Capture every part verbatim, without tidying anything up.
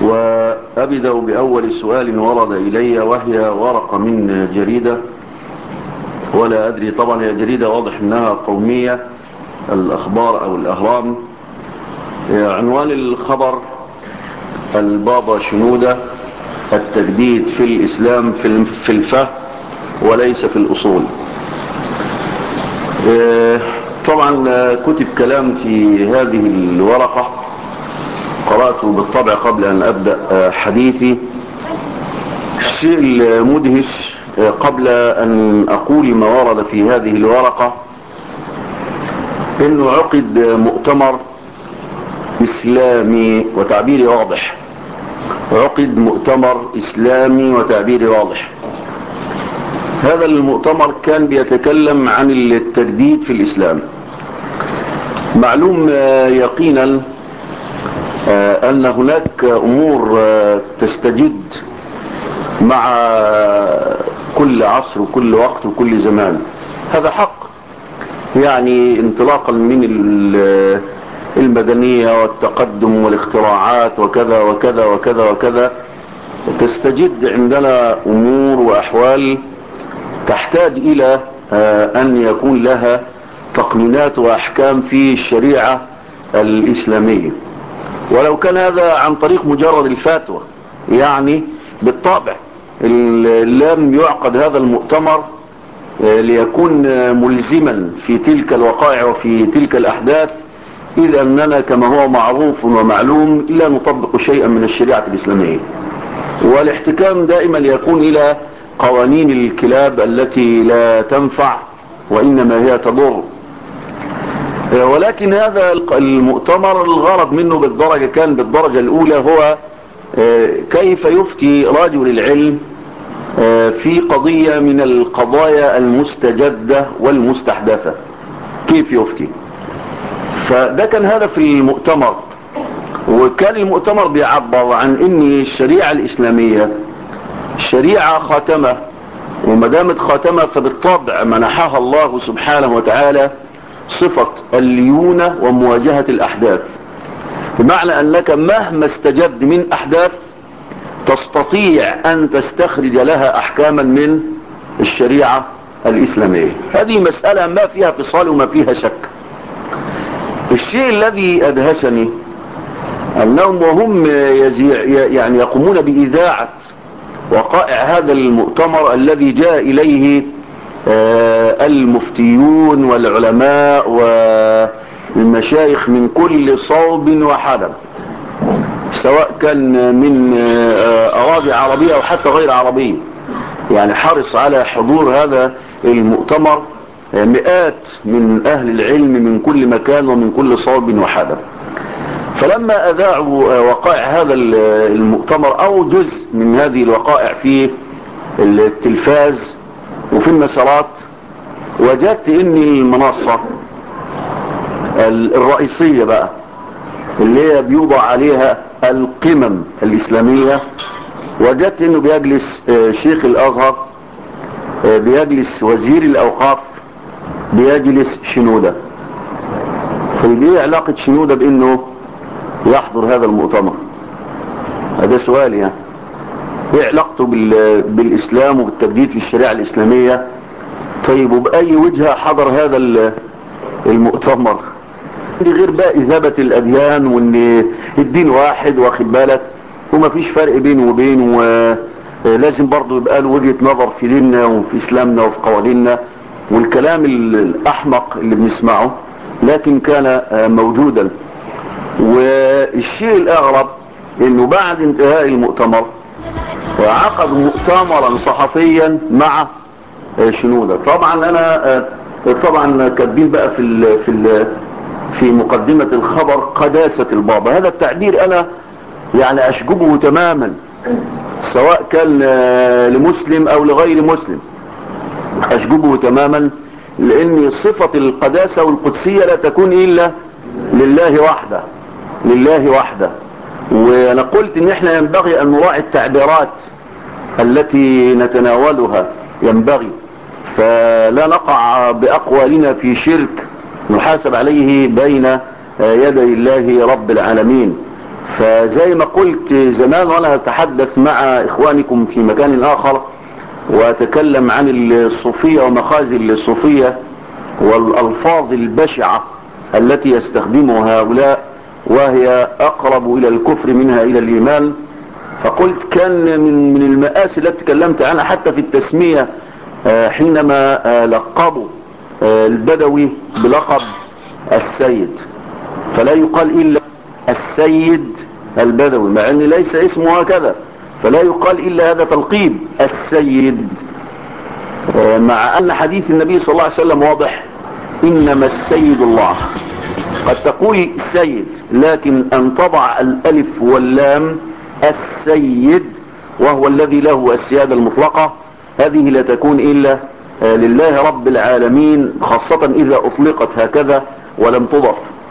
وأبدأ بأول سؤال ورد إلي، وهي ورقة من جريدة، ولا أدري طبعا هي جريدة واضح أنها قومية، الأخبار أو الأهرام. عنوان الخبر: البابا شنودة التجديد في الإسلام في الفهم وليس في الأصول. طبعا كتب كلام في هذه الورقة قرأته بالطبع قبل أن أبدأ حديثي. الشيء المدهش قبل أن أقول ما ورد في هذه الورقة إنه عقد مؤتمر إسلامي، وتعبيري واضح، عقد مؤتمر إسلامي وتعبيري واضح. هذا المؤتمر كان بيتكلم عن التجديد في الإسلام. معلوم يقينا أن هناك أمور تستجد مع كل عصر وكل وقت وكل زمان، هذا حق. يعني انطلاقا من المدنية والتقدم والاختراعات وكذا وكذا وكذا وكذا، تستجد عندنا أمور وأحوال تحتاج إلى أن يكون لها تقنينات وأحكام في الشريعة الإسلامية، ولو كان هذا عن طريق مجرد الفتوى. يعني بالطبع لم يعقد هذا المؤتمر ليكون ملزما في تلك الوقائع وفي تلك الأحداث، إذ أننا كما هو معروف ومعلوم لا نطبق شيئا من الشريعة الإسلامية، والاحتكام دائما يكون إلى قوانين الكلاب التي لا تنفع وإنما هي تضر. ولكن هذا المؤتمر الغرض منه بالدرجة كان بالدرجة الأولى هو كيف يفتي رجل العلم في قضية من القضايا المستجدة والمستحدثة، كيف يفتي. فده كان هدف المؤتمر، وكان المؤتمر بيعبر عن ان الشريعة الإسلامية شريعة خاتمة، ومدامت خاتمة فبالطبع منحها الله سبحانه وتعالى صفة الليونة ومواجهة الأحداث، بمعنى أنك مهما استجد من أحداث تستطيع أن تستخرج لها أحكاما من الشريعة الإسلامية. هذه مسألة ما فيها فصال وما فيها شك. الشيء الذي أدهشني أنهم وهم يعني يقومون بإذاعة وقائع هذا المؤتمر الذي جاء إليه المفتيون والعلماء والمشايخ من كل صوب وحدب، سواء كان من أراضي عربية أو حتى غير عربية، يعني حرص على حضور هذا المؤتمر مئات من أهل العلم من كل مكان ومن كل صوب وحدب. فلما أذاعوا وقائع هذا المؤتمر أو جزء من هذه الوقائع في التلفاز وفي المسارات، وجدت ان المنصة الرئيسية بقى اللي هي بيوضع عليها القمم الإسلامية، وجدت انه بيجلس شيخ الأزهر، بيجلس وزير الأوقاف، بيجلس شنودة. فايه علاقة شنودة بانه يحضر هذا المؤتمر؟ هذا سؤال. يعني ايه علاقته بالإسلام وبالتجديد في الشريعة الإسلامية؟ طيب وبأي وجهة حضر هذا المؤتمر؟ غير بقى إذابة الأديان وان الدين واحد واخد بالك وما فيش فرق بينه وبينه، ولازم برضو يبقى له وجهة نظر في ديننا وفي إسلامنا وفي قوانيننا، والكلام الأحمق اللي بنسمعه لكن كان موجودا. والشيء الأغرب انه بعد انتهاء المؤتمر وعقد مؤتمرا صحفيا مع شنودة. طبعا انا طبعا كاتبين بقى في ال في ال في مقدمة الخبر قداسة البابا. هذا التعبير انا يعني اشجبه تماما، سواء كان لمسلم او لغير مسلم، اشجبه تماما، لان صفة القداسة والقدسية لا تكون الا لله وحده، لله وحده. وانا قلت ان احنا ينبغي ان نراعي التعبيرات التي نتناولها، ينبغي فلا نقع بأقوالنا في شرك نحاسب عليه بين يدي الله رب العالمين. فزي ما قلت زمان وانا اتحدث مع اخوانكم في مكان اخر واتكلم عن الصوفية ومخازي الصوفية والالفاظ البشعة التي يستخدمها هؤلاء وهي اقرب الى الكفر منها الى الايمان، فقلت كان من من المآسي التي تكلمت عنها حتى في التسمية حينما لقبوا البدوي بلقب السيد، فلا يقال الا السيد البدوي مع ان ليس اسمه هكذا، فلا يقال الا هذا تلقيب السيد، مع ان حديث النبي صلى الله عليه وسلم واضح انما السيد الله. قد تقول سيد لكن ان تضع الالف واللام السيد وهو الذي له السيادة المطلقة، هذه لا تكون الا لله رب العالمين، خاصة اذا اطلقت هكذا ولم تضف.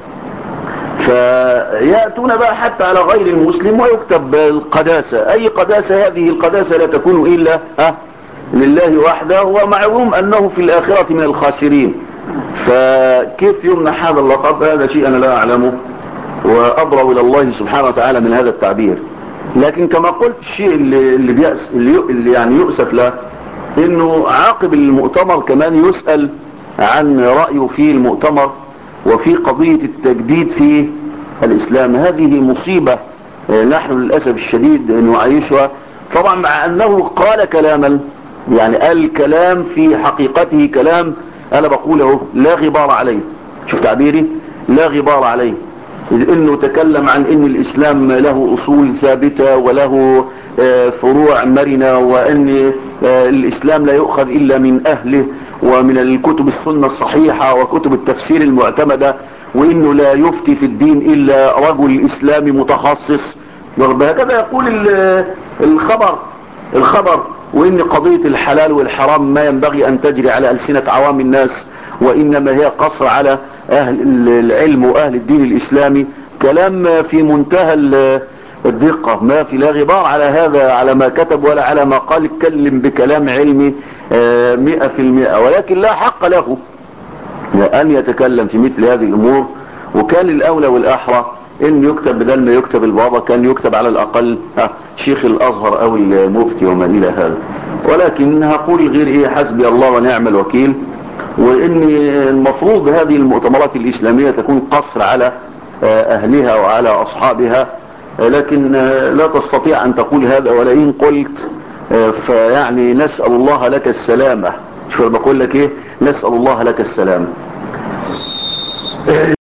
فيأتون بقى حتى على غير المسلم ويكتب القداسة، اي قداسة؟ هذه القداسة لا تكون الا لله وحده، ومعلوم انه في الاخرة من الخاسرين، فكيف يمنح هذا اللقب؟ هذا شيء انا لا اعلمه وابرأ الى الله سبحانه وتعالى من هذا التعبير. لكن كما قلت الشيء اللي, اللي, بيأس اللي, اللي يعني يؤسف له انه عاقب المؤتمر كمان يسأل عن رأيه في المؤتمر وفي قضية التجديد في الاسلام. هذه مصيبة نحن للأسف الشديد نعيشها، طبعا مع انه قال كلاما، يعني الكلام في حقيقته كلام انا بقوله لا غبار عليه، شوف تعبيري لا غبار عليه، انه تكلم عن ان الاسلام له اصول ثابتة وله فروع مرنة، وان الاسلام لا يؤخذ الا من اهله ومن الكتب السنة الصحيحة وكتب التفسير المعتمدة، وانه لا يفتي في الدين الا رجل اسلامي متخصص، هكذا يقول الخبر الخبر وان قضية الحلال والحرام ما ينبغي ان تجري على ألسنة عوام الناس، وانما هي قصر على اهل العلم واهل الدين الاسلامي. كلام في منتهى الدقة، ما في لا غبار على هذا، على ما كتب ولا على ما قال، اتكلم بكلام علمي مئة في المئة، ولكن لا حق له ان يتكلم في مثل هذه الامور. وكان الاولى والاحرى ان يكتب بدل ما يكتب البابا كان يكتب على الاقل شيخ الازهر او المفتي وما الى هذا. ولكن هقول غير ايه، حسبي الله ونعم الوكيل، وان المفروض هذه المؤتمرات الاسلامية تكون قصر على اهلها وعلى اصحابها، لكن لا تستطيع ان تقول هذا، ولئن قلت فيعني نسأل الله لك السلامة. شو بقول لك ايه؟ نسأل الله لك السلامة.